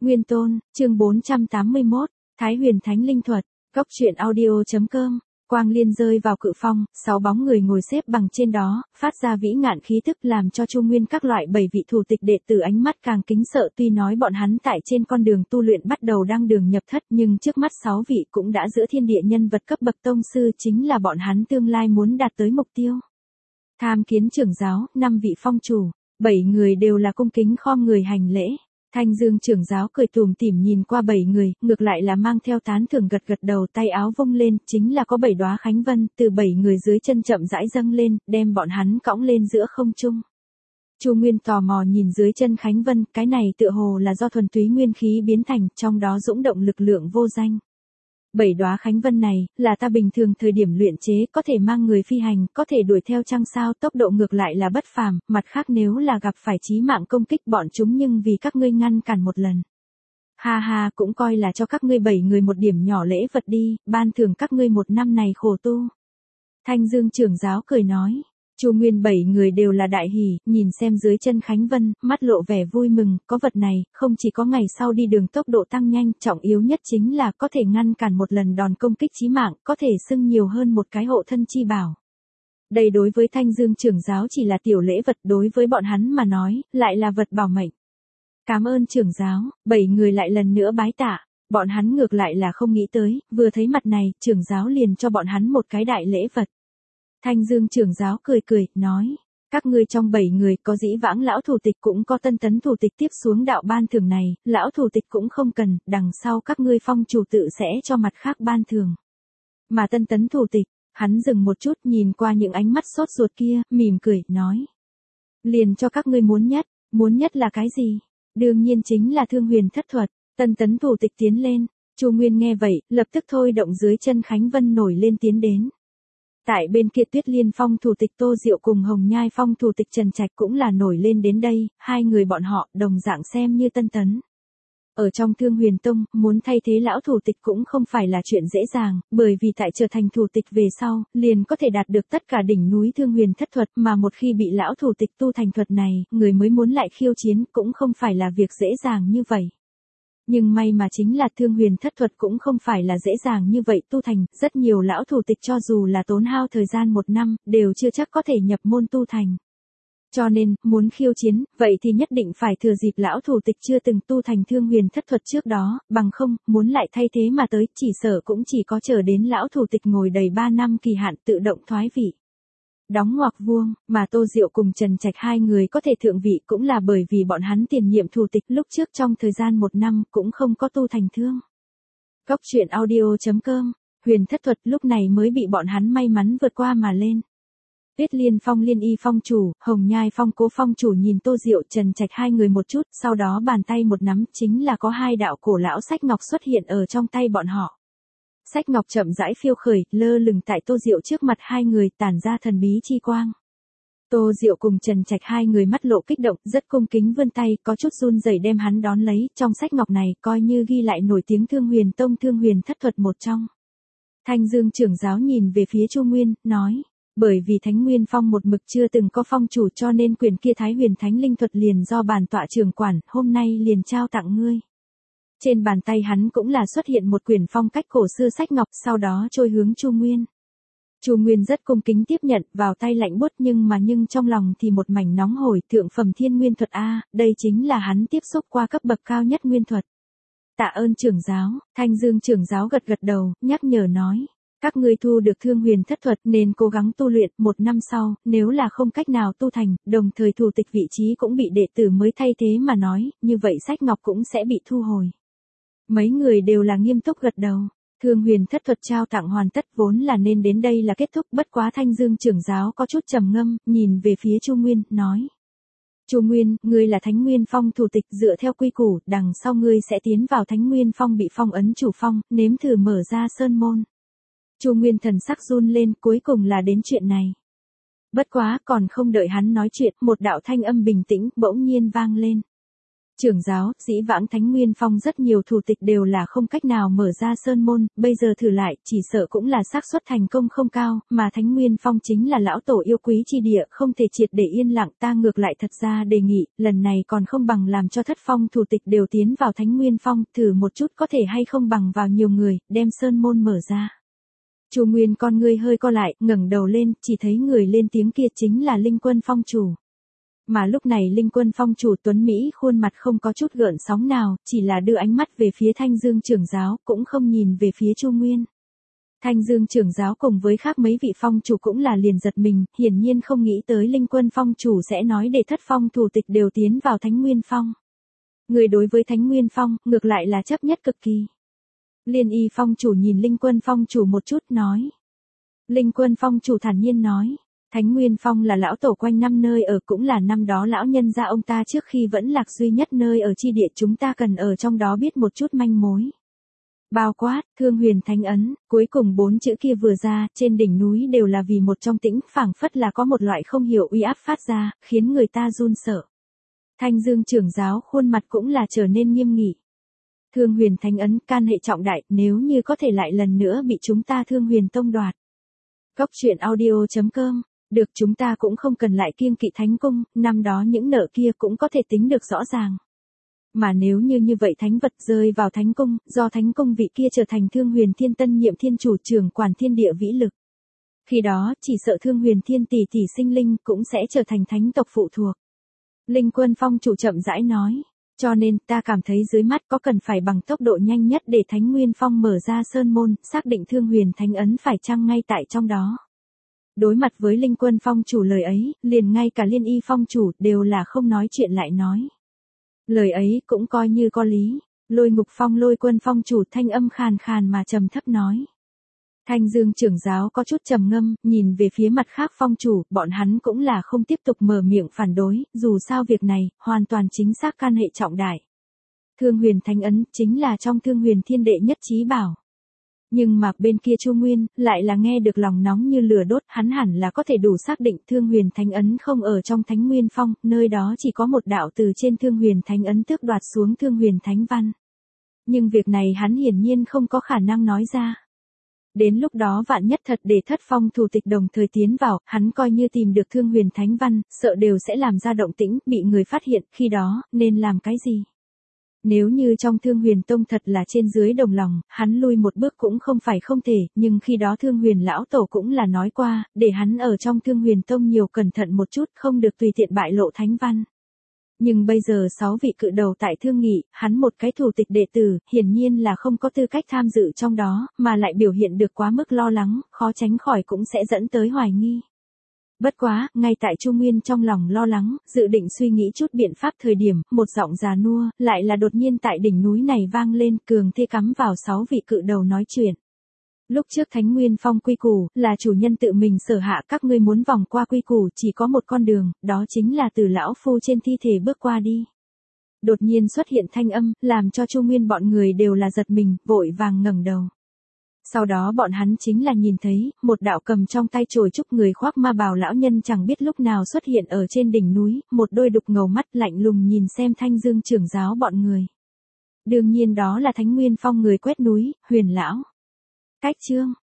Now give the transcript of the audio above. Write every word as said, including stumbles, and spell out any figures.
Nguyên Tôn, chương bốn trăm tám mươi mốt, Thái Huyền Thánh Linh Thuật, Góc truyện audio.com. Quang liên rơi vào cự phong, sáu bóng người ngồi xếp bằng trên đó, phát ra vĩ ngạn khí tức làm cho Chu Nguyên các loại bảy vị thủ tịch đệ tử ánh mắt càng kính sợ. Tuy nói bọn hắn tại trên con đường tu luyện bắt đầu đang đường nhập thất, nhưng trước mắt sáu vị cũng đã giữa thiên địa nhân vật cấp bậc tông sư, chính là bọn hắn tương lai muốn đạt tới mục tiêu. Tham Kiến trưởng giáo, năm vị phong chủ, bảy người đều là cung kính khom người hành lễ. Thanh Dương trưởng giáo cười tủm tỉm nhìn qua bảy người, ngược lại là mang theo tán thưởng gật gật đầu, tay áo vung lên, chính là có bảy đóa khánh vân, từ bảy người dưới chân chậm rãi dâng lên, đem bọn hắn cõng lên giữa không trung. Chu Nguyên tò mò nhìn dưới chân khánh vân, cái này tựa hồ là do thuần túy nguyên khí biến thành, trong đó dũng động lực lượng vô danh. Bảy đóa khánh vân này, là ta bình thường thời điểm luyện chế, có thể mang người phi hành, có thể đuổi theo trăng sao, tốc độ ngược lại là bất phàm, mặt khác nếu là gặp phải chí mạng công kích bọn chúng nhưng vì các ngươi ngăn cản một lần. Ha ha, cũng coi là cho các ngươi bảy người một điểm nhỏ lễ vật đi, ban thưởng các ngươi một năm này khổ tu. Thanh Dương trưởng giáo cười nói. Chu Nguyên bảy người đều là đại hỉ, nhìn xem dưới chân khánh vân, mắt lộ vẻ vui mừng, có vật này, không chỉ có ngày sau đi đường tốc độ tăng nhanh, trọng yếu nhất chính là có thể ngăn cản một lần đòn công kích chí mạng, có thể xưng nhiều hơn một cái hộ thân chi bảo. Đây đối với Thanh Dương trưởng giáo chỉ là tiểu lễ vật, đối với bọn hắn mà nói, lại là vật bảo mệnh. Cảm ơn trưởng giáo, bảy người lại lần nữa bái tạ, bọn hắn ngược lại là không nghĩ tới, vừa thấy mặt này, trưởng giáo liền cho bọn hắn một cái đại lễ vật. Thanh Dương trưởng giáo cười cười, nói, các ngươi trong bảy người có dĩ vãng lão thủ tịch cũng có tân tấn thủ tịch tiếp xuống đạo ban thưởng này, lão thủ tịch cũng không cần, đằng sau các ngươi phong chủ tự sẽ cho mặt khác ban thưởng. Mà tân tấn thủ tịch, hắn dừng một chút nhìn qua những ánh mắt sốt ruột kia, mỉm cười, nói. Liền cho các ngươi muốn nhất, muốn nhất là cái gì? Đương nhiên chính là thương huyền thất thuật, tân tấn thủ tịch tiến lên, Chu Nguyên nghe vậy, lập tức thôi động dưới chân khánh vân nổi lên tiến đến. Tại bên kia Tuyết Liên Phong thủ tịch Tô Diệu cùng Hồng Nhai Phong thủ tịch Trần Trạch cũng là nổi lên đến đây, hai người bọn họ đồng dạng xem như tân tấn. Ở trong Thương Huyền Tông, muốn thay thế lão thủ tịch cũng không phải là chuyện dễ dàng, bởi vì tại trở thành thủ tịch về sau, liền có thể đạt được tất cả đỉnh núi Thương Huyền thất thuật, mà một khi bị lão thủ tịch tu thành thuật này, người mới muốn lại khiêu chiến cũng không phải là việc dễ dàng như vậy. Nhưng may mà chính là thương huyền thất thuật cũng không phải là dễ dàng như vậy tu thành, rất nhiều lão thủ tịch cho dù là tốn hao thời gian một năm, đều chưa chắc có thể nhập môn tu thành. Cho nên, muốn khiêu chiến, vậy thì nhất định phải thừa dịp lão thủ tịch chưa từng tu thành thương huyền thất thuật trước đó, bằng không, muốn lại thay thế mà tới, chỉ sợ cũng chỉ có chờ đến lão thủ tịch ngồi đầy ba năm kỳ hạn tự động thoái vị. Đóng ngoặc vuông, mà Tô Diệu cùng Trần Trạch hai người có thể thượng vị cũng là bởi vì bọn hắn tiền nhiệm thủ tịch lúc trước trong thời gian một năm cũng không có tu thành thương. Góc truyện audio.com, huyền thất thuật lúc này mới bị bọn hắn may mắn vượt qua mà lên. Tuyết Liên Phong Liên Y Phong chủ, Hồng Nhai Phong Cố Phong chủ nhìn Tô Diệu Trần Trạch hai người một chút, sau đó bàn tay một nắm chính là có hai đạo cổ lão sách ngọc xuất hiện ở trong tay bọn họ. Sách ngọc chậm rãi phiêu khởi, lơ lửng tại Tô Diệu trước mặt hai người, tản ra thần bí chi quang. Tô Diệu cùng Trần Trạch hai người mắt lộ kích động, rất cung kính vươn tay, có chút run rẩy đem hắn đón lấy, trong sách ngọc này coi như ghi lại nổi tiếng Thương Huyền Tông Thương Huyền thất thuật một trong. Thanh Dương trưởng giáo nhìn về phía Chu Nguyên, nói, bởi vì Thánh Nguyên Phong một mực chưa từng có phong chủ cho nên quyền kia Thái Huyền Thánh Linh thuật liền do bản tọa trưởng quản, hôm nay liền trao tặng ngươi. Trên bàn tay hắn cũng là xuất hiện một quyển phong cách cổ xưa sách ngọc, sau đó trôi hướng Chu Nguyên. Chu Nguyên rất cung kính tiếp nhận, vào tay lạnh buốt nhưng mà nhưng trong lòng thì một mảnh nóng hổi, thượng phẩm thiên nguyên thuật a, đây chính là hắn tiếp xúc qua cấp bậc cao nhất nguyên thuật. Tạ ơn trưởng giáo, Thanh Dương trưởng giáo gật gật đầu, nhắc nhở nói, các ngươi thu được thương huyền thất thuật nên cố gắng tu luyện, một năm sau, nếu là không cách nào tu thành, đồng thời thủ tịch vị trí cũng bị đệ tử mới thay thế mà nói, như vậy sách ngọc cũng sẽ bị thu hồi. Mấy người đều là nghiêm túc gật đầu. Thương huyền thất thuật trao tặng hoàn tất vốn là nên đến đây là kết thúc, bất quá Thanh Dương trưởng giáo có chút trầm ngâm, nhìn về phía Chu Nguyên, nói. Chu Nguyên, ngươi là Thánh Nguyên Phong thủ tịch, dựa theo quy củ, đằng sau ngươi sẽ tiến vào Thánh Nguyên Phong bị phong ấn chủ phong, nếm thử mở ra sơn môn. Chu Nguyên thần sắc run lên, cuối cùng là đến chuyện này. Bất quá, còn không đợi hắn nói chuyện, một đạo thanh âm bình tĩnh bỗng nhiên vang lên. Trưởng giáo, dĩ vãng Thánh Nguyên Phong rất nhiều thủ tịch đều là không cách nào mở ra sơn môn, bây giờ thử lại, chỉ sợ cũng là xác suất thành công không cao, mà Thánh Nguyên Phong chính là lão tổ yêu quý chi địa, không thể triệt để yên lặng, ta ngược lại thật ra đề nghị, lần này còn không bằng làm cho thất phong thủ tịch đều tiến vào Thánh Nguyên Phong, thử một chút có thể hay không bằng vào nhiều người, đem sơn môn mở ra. Chu Nguyên con ngươi hơi co lại, ngẩng đầu lên, chỉ thấy người lên tiếng kia chính là Linh Quân Phong chủ. Mà lúc này Linh Quân Phong chủ Tuấn Mỹ khuôn mặt không có chút gợn sóng nào, chỉ là đưa ánh mắt về phía Thanh Dương trưởng giáo, cũng không nhìn về phía Chu Nguyên. Thanh Dương trưởng giáo cùng với khác mấy vị phong chủ cũng là liền giật mình, hiển nhiên không nghĩ tới Linh Quân Phong chủ sẽ nói để thất phong thủ tịch đều tiến vào Thánh Nguyên Phong. Người đối với Thánh Nguyên Phong, ngược lại là chấp nhất cực kỳ. Liên Y Phong chủ nhìn Linh Quân Phong chủ một chút nói. Linh Quân Phong chủ thản nhiên nói. Thánh Nguyên Phong là lão tổ quanh năm nơi ở, cũng là năm đó lão nhân gia ông ta trước khi vẫn lạc duy nhất nơi ở chi địa, chúng ta cần ở trong đó biết một chút manh mối. Bao quát, Thương Huyền Thánh Ấn, cuối cùng bốn chữ kia vừa ra, trên đỉnh núi đều là vì một trong tĩnh, phảng phất là có một loại không hiểu uy áp phát ra, khiến người ta run sợ. Thanh Dương trưởng giáo khuôn mặt cũng là trở nên nghiêm nghị. Thương Huyền Thánh Ấn, can hệ trọng đại, nếu như có thể lại lần nữa bị chúng ta Thương Huyền tông đoạt. Cốc truyện audio chấm com. Được, chúng ta cũng không cần lại kiêng kỵ Thánh Cung, năm đó những nợ kia cũng có thể tính được rõ ràng. Mà nếu như như vậy thánh vật rơi vào Thánh Cung, do Thánh Cung vị kia trở thành Thương Huyền Thiên tân nhiệm thiên chủ trưởng quản thiên địa vĩ lực. Khi đó, chỉ sợ Thương Huyền Thiên tỷ tỷ sinh linh cũng sẽ trở thành thánh tộc phụ thuộc. Linh Quân Phong chủ chậm rãi nói, cho nên ta cảm thấy dưới mắt có cần phải bằng tốc độ nhanh nhất để Thánh Nguyên Phong mở ra sơn môn, xác định Thương Huyền Thánh Ấn phải chăng ngay tại trong đó. Đối mặt với Linh Quân Phong chủ lời ấy, liền ngay cả Liên Y Phong chủ đều là không nói chuyện lại nói. Lời ấy cũng coi như có lý. Lôi Ngục Phong Lôi Quân Phong chủ thanh âm khàn khàn mà trầm thấp nói. Thanh Dương trưởng giáo có chút trầm ngâm, nhìn về phía mặt khác phong chủ, bọn hắn cũng là không tiếp tục mở miệng phản đối, dù sao việc này, hoàn toàn chính xác can hệ trọng đại. Thương Huyền Thánh Ấn, chính là trong Thương Huyền Thiên đệ nhất chí bảo. Nhưng mà bên kia Chu Nguyên, lại là nghe được lòng nóng như lửa đốt, hắn hẳn là có thể đủ xác định Thương Huyền Thánh Ấn không ở trong Thánh Nguyên Phong, nơi đó chỉ có một đạo từ trên Thương Huyền Thánh Ấn tước đoạt xuống Thương Huyền Thánh Văn. Nhưng việc này hắn hiển nhiên không có khả năng nói ra. Đến lúc đó vạn nhất thật để thất phong thủ tịch đồng thời tiến vào, hắn coi như tìm được Thương Huyền Thánh Văn, sợ đều sẽ làm ra động tĩnh, bị người phát hiện, khi đó, nên làm cái gì? Nếu như trong Thương Huyền Tông thật là trên dưới đồng lòng, hắn lui một bước cũng không phải không thể, nhưng khi đó Thương Huyền Lão Tổ cũng là nói qua, để hắn ở trong Thương Huyền Tông nhiều cẩn thận một chút, không được tùy tiện bại lộ Thánh Văn. Nhưng bây giờ sáu vị cự đầu tại thương nghị, hắn một cái thủ tịch đệ tử, hiển nhiên là không có tư cách tham dự trong đó, mà lại biểu hiện được quá mức lo lắng, khó tránh khỏi cũng sẽ dẫn tới hoài nghi. Bất quá, ngay tại Chu Nguyên trong lòng lo lắng, dự định suy nghĩ chút biện pháp thời điểm, một giọng già nua, lại là đột nhiên tại đỉnh núi này vang lên, cường thê cắm vào sáu vị cự đầu nói chuyện. Lúc trước Thánh Nguyên Phong quy củ, là chủ nhân tự mình sở hạ, các ngươi muốn vòng qua quy củ chỉ có một con đường, đó chính là từ lão phu trên thi thể bước qua đi. Đột nhiên xuất hiện thanh âm, làm cho Chu Nguyên bọn người đều là giật mình, vội vàng ngẩng đầu. Sau đó bọn hắn chính là nhìn thấy, một đạo cầm trong tay chổi trúc người khoác ma bào lão nhân chẳng biết lúc nào xuất hiện ở trên đỉnh núi, một đôi đục ngầu mắt lạnh lùng nhìn xem Thanh Dương trưởng giáo bọn người. Đương nhiên đó là Thánh Nguyên Phong người quét núi, Huyền lão. Cách chương